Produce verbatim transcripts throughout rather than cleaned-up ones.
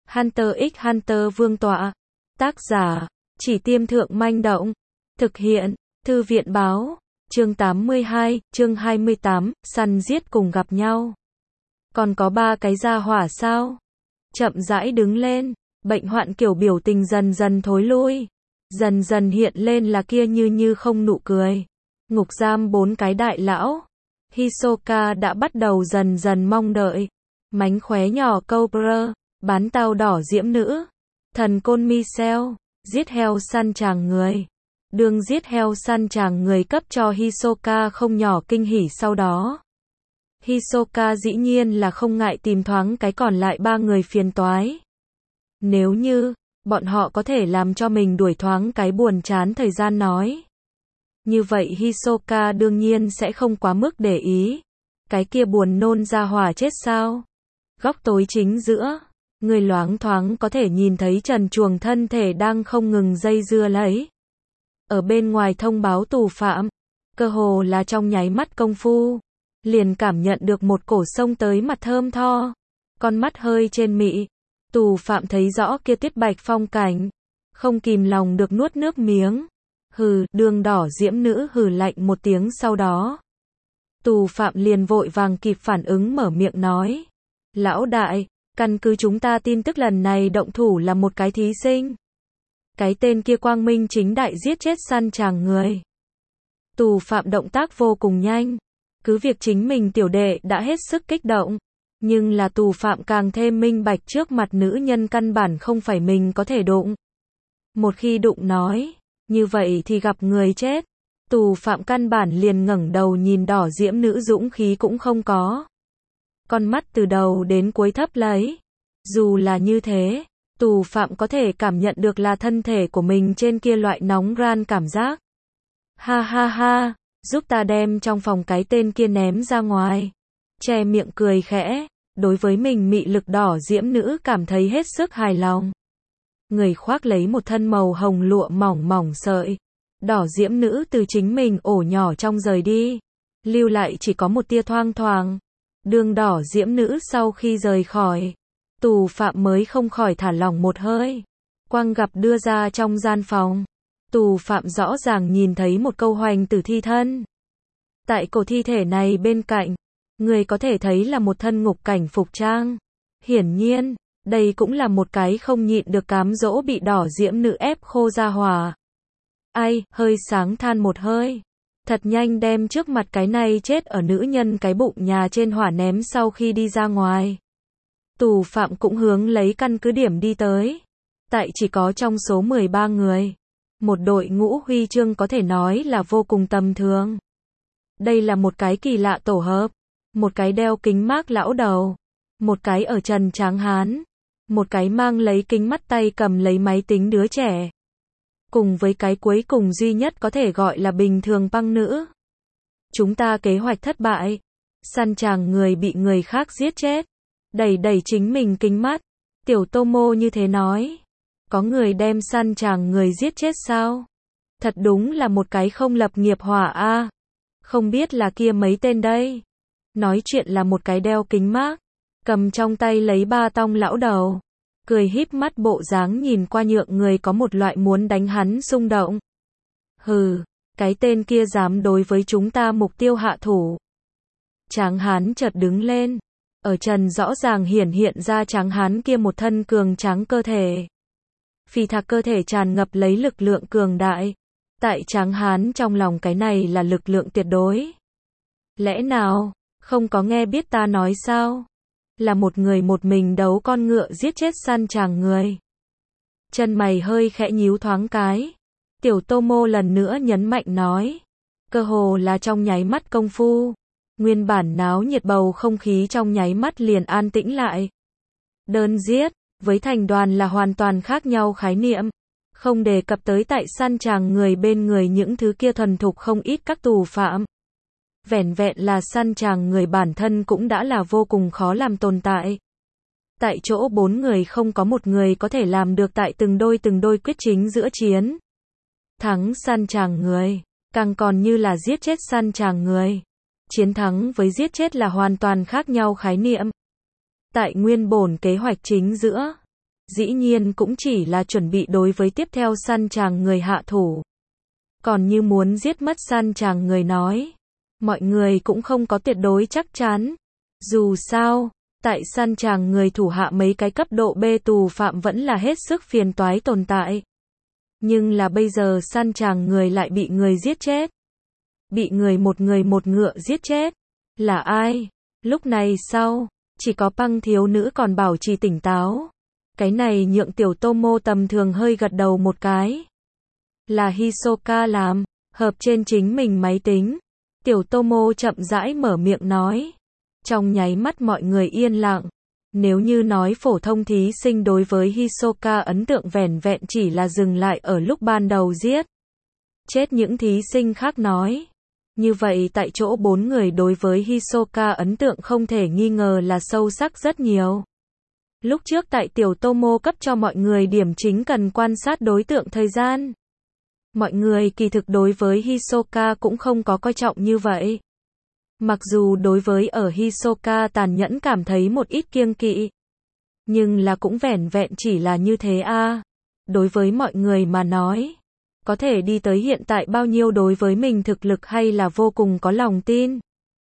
Hunter x Hunter Vương tọa. Tác giả, Chỉ Tiêm Thượng Manh Động. Thực hiện, Thư viện báo. Chương tám mươi hai, chương hai mươi tám, săn giết cùng gặp nhau. Còn có ba cái gia hỏa sao? Chậm rãi đứng lên, bệnh hoạn kiểu biểu tình dần dần thối lui. Dần dần hiện lên là kia như như không nụ cười. Ngục giam bốn cái đại lão. Hisoka đã bắt đầu dần dần mong đợi. Mánh khóe nhỏ Cobra, bán tao đỏ diễm nữ. Thần côn Michel, giết heo săn chàng người. Đường giết heo săn chàng người cấp cho Hisoka không nhỏ kinh hỉ sau đó. Hisoka dĩ nhiên là không ngại tìm thoáng cái còn lại ba người phiền toái. Nếu như, bọn họ có thể làm cho mình đuổi thoáng cái buồn chán thời gian nói. Như vậy Hisoka đương nhiên sẽ không quá mức để ý. Cái kia buồn nôn ra hỏa chết sao? Góc tối chính giữa, người loáng thoáng có thể nhìn thấy trần truồng thân thể đang không ngừng dây dưa lấy. Ở bên ngoài thông báo tù phạm, cơ hồ là trong nháy mắt công phu, liền cảm nhận được một cổ sông tới mặt thơm tho, con mắt hơi trên mị. Tù phạm thấy rõ kia tuyết bạch phong cảnh, không kìm lòng được nuốt nước miếng. Hừ, đường đỏ diễm nữ hừ lạnh một tiếng sau đó. Tù phạm liền vội vàng kịp phản ứng mở miệng nói. Lão đại, căn cứ chúng ta tin tức lần này động thủ là một cái thí sinh. Cái tên kia quang minh chính đại giết chết săn chàng người. Tù phạm động tác vô cùng nhanh. Cứ việc chính mình tiểu đệ đã hết sức kích động. Nhưng là tù phạm càng thêm minh bạch trước mặt nữ nhân căn bản không phải mình có thể đụng. Một khi đụng nói, như vậy thì gặp người chết. Tù phạm căn bản liền ngẩng đầu nhìn đỏ diễm nữ dũng khí cũng không có. Con mắt từ đầu đến cuối thấp lấy. Dù là như thế, tù phạm có thể cảm nhận được là thân thể của mình trên kia loại nóng ran cảm giác. Ha ha ha, giúp ta đem trong phòng cái tên kia ném ra ngoài. Che miệng cười khẽ, đối với mình mị lực đỏ diễm nữ cảm thấy hết sức hài lòng. Người khoác lấy một thân màu hồng lụa mỏng mỏng sợi. Đỏ diễm nữ từ chính mình ổ nhỏ trong rời đi. Lưu lại chỉ có một tia thoang thoảng. Đường đỏ diễm nữ sau khi rời khỏi, tù phạm mới không khỏi thả lỏng một hơi. Quang gặp đưa ra trong gian phòng. Tù phạm rõ ràng nhìn thấy một câu hoành tử thi thân. Tại cổ thi thể này bên cạnh, người có thể thấy là một thân ngục cảnh phục trang. Hiển nhiên, đây cũng là một cái không nhịn được cám dỗ bị đỏ diễm nữ ép khô ra hỏa. Ai, hơi sáng than một hơi. Thật nhanh đem trước mặt cái này chết ở nữ nhân cái bụng nhà trên hỏa ném sau khi đi ra ngoài. Tù phạm cũng hướng lấy căn cứ điểm đi tới. Tại chỉ có trong số mười ba người. Một đội ngũ huy chương có thể nói là vô cùng tầm thường. Đây là một cái kỳ lạ tổ hợp. Một cái đeo kính mác lão đầu. Một cái ở trần tráng hán. Một cái mang lấy kính mắt tay cầm lấy máy tính đứa trẻ. Cùng với cái cuối cùng duy nhất có thể gọi là bình thường băng nữ. Chúng ta kế hoạch thất bại. Săn chàng người bị người khác giết chết. Đẩy đẩy chính mình kính mắt. Tiểu Tomo như thế nói. Có người đem săn chàng người giết chết sao? Thật đúng là một cái không lập nghiệp hỏa a. Không biết là kia mấy tên đây. Nói chuyện là một cái đeo kính mác. Cầm trong tay lấy ba tong lão đầu. Cười híp mắt bộ dáng nhìn qua nhượng người có một loại muốn đánh hắn xung động. Hừ, cái tên kia dám đối với chúng ta mục tiêu hạ thủ. Tráng hán chợt đứng lên. Ở trần rõ ràng hiển hiện ra tráng hán kia một thân cường tráng cơ thể. Phì thạc cơ thể tràn ngập lấy lực lượng cường đại. Tại tráng hán trong lòng cái này là lực lượng tuyệt đối. Lẽ nào, không có nghe biết ta nói sao? Là một người một mình đấu con ngựa giết chết săn chàng người. Chân mày hơi khẽ nhíu thoáng cái. Tiểu Tomo lần nữa nhấn mạnh nói. Cơ hồ là trong nháy mắt công phu. Nguyên bản náo nhiệt bầu không khí trong nháy mắt liền an tĩnh lại. Đơn giết, với thành đoàn là hoàn toàn khác nhau khái niệm. Không đề cập tới tại săn chàng người bên người những thứ kia thuần thục không ít các tù phạm. Vẻn vẹn là săn chàng người bản thân cũng đã là vô cùng khó làm tồn tại. Tại chỗ bốn người không có một người có thể làm được tại từng đôi từng đôi quyết chính giữa chiến. Thắng săn chàng người, càng còn như là giết chết săn chàng người. Chiến thắng với giết chết là hoàn toàn khác nhau khái niệm. Tại nguyên bổn kế hoạch chính giữa, dĩ nhiên cũng chỉ là chuẩn bị đối với tiếp theo săn chàng người hạ thủ. Còn như muốn giết mất săn chàng người nói, mọi người cũng không có tuyệt đối chắc chắn. Dù sao, tại săn chàng người thủ hạ mấy cái cấp độ B tù phạm vẫn là hết sức phiền toái tồn tại. Nhưng là bây giờ săn chàng người lại bị người giết chết. Bị người một người một ngựa giết chết. Là ai? Lúc này sau, chỉ có Băng thiếu nữ còn bảo trì tỉnh táo. Cái này nhượng tiểu Tomo tầm thường hơi gật đầu một cái. Là Hisoka làm, hợp trên chính mình máy tính. Tiểu Tomo chậm rãi mở miệng nói. Trong nháy mắt mọi người yên lặng. Nếu như nói phổ thông thí sinh đối với Hisoka ấn tượng vẻn vẹn chỉ là dừng lại ở lúc ban đầu giết chết những thí sinh khác nói. Như vậy tại chỗ bốn người đối với Hisoka ấn tượng không thể nghi ngờ là sâu sắc rất nhiều. Lúc trước tại tiểu Tomo cấp cho mọi người điểm chính cần quan sát đối tượng thời gian. Mọi người kỳ thực đối với Hisoka cũng không có coi trọng như vậy. Mặc dù đối với ở Hisoka tàn nhẫn cảm thấy một ít kiêng kỵ. Nhưng là cũng vẻn vẹn chỉ là như thế a. À. Đối với mọi người mà nói. Có thể đi tới hiện tại bao nhiêu đối với mình thực lực hay là vô cùng có lòng tin.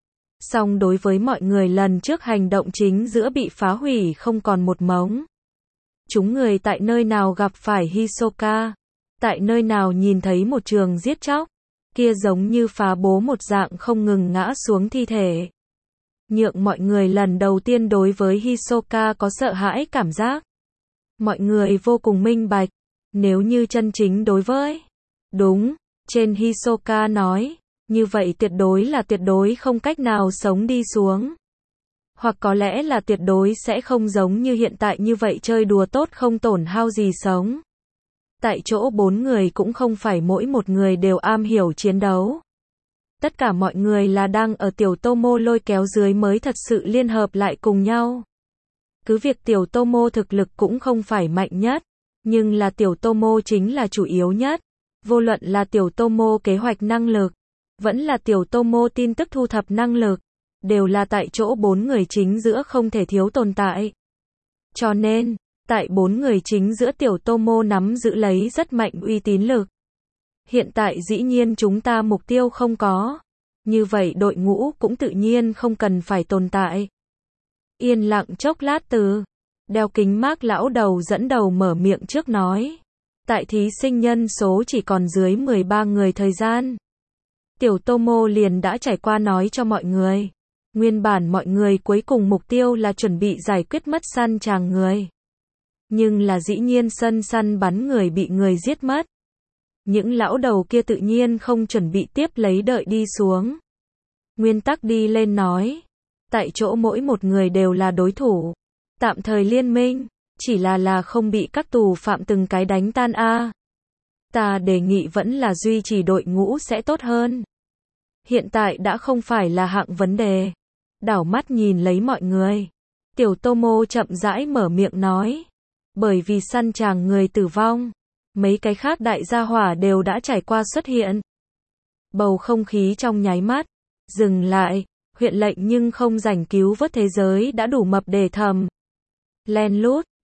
Song đối với mọi người lần trước hành động chính giữa bị phá hủy không còn một mống. Chúng người tại nơi nào gặp phải Hisoka. Tại nơi nào nhìn thấy một trường giết chóc. Kia giống như phá bố một dạng không ngừng ngã xuống thi thể. Nhượng mọi người lần đầu tiên đối với Hisoka có sợ hãi cảm giác. Mọi người vô cùng minh bạch. Nếu như chân chính đối với đúng, trên Hisoka nói, như vậy tuyệt đối là tuyệt đối không cách nào sống đi xuống. Hoặc có lẽ là tuyệt đối sẽ không giống như hiện tại như vậy chơi đùa tốt không tổn hao gì sống. Tại chỗ bốn người cũng không phải mỗi một người đều am hiểu chiến đấu. Tất cả mọi người là đang ở tiểu Tomo lôi kéo dưới mới thật sự liên hợp lại cùng nhau. Cứ việc tiểu Tomo thực lực cũng không phải mạnh nhất, nhưng là tiểu Tomo chính là chủ yếu nhất. Vô luận là tiểu Tomo kế hoạch năng lực, vẫn là tiểu Tomo tin tức thu thập năng lực, đều là tại chỗ bốn người chính giữa không thể thiếu tồn tại. Cho nên, tại bốn người chính giữa tiểu Tomo nắm giữ lấy rất mạnh uy tín lực. Hiện tại dĩ nhiên chúng ta mục tiêu không có. Như vậy đội ngũ cũng tự nhiên không cần phải tồn tại. Yên lặng chốc lát từ. Đeo kính mác lão đầu dẫn đầu mở miệng trước nói. Tại thí sinh nhân số chỉ còn dưới mười ba người thời gian. Tiểu Tomo liền đã trải qua nói cho mọi người. Nguyên bản mọi người cuối cùng mục tiêu là chuẩn bị giải quyết mất săn chàng người. Nhưng là dĩ nhiên sân săn bắn người bị người giết mất. Những lão đầu kia tự nhiên không chuẩn bị tiếp lấy đợi đi xuống. Nguyên tắc đi lên nói. Tại chỗ mỗi một người đều là đối thủ. Tạm thời liên minh. Chỉ là là không bị các tù phạm từng cái đánh tan a. À. Ta đề nghị vẫn là duy trì đội ngũ sẽ tốt hơn. Hiện tại đã không phải là hạng vấn đề. Đảo mắt nhìn lấy mọi người. Tiểu Tomo chậm rãi mở miệng nói. Bởi vì săn chàng người tử vong. Mấy cái khác đại gia hỏa đều đã trải qua xuất hiện. Bầu không khí trong nháy mắt. Dừng lại. Huyện lệnh nhưng không giành cứu vớt thế giới đã đủ mập để thầm. Len lút.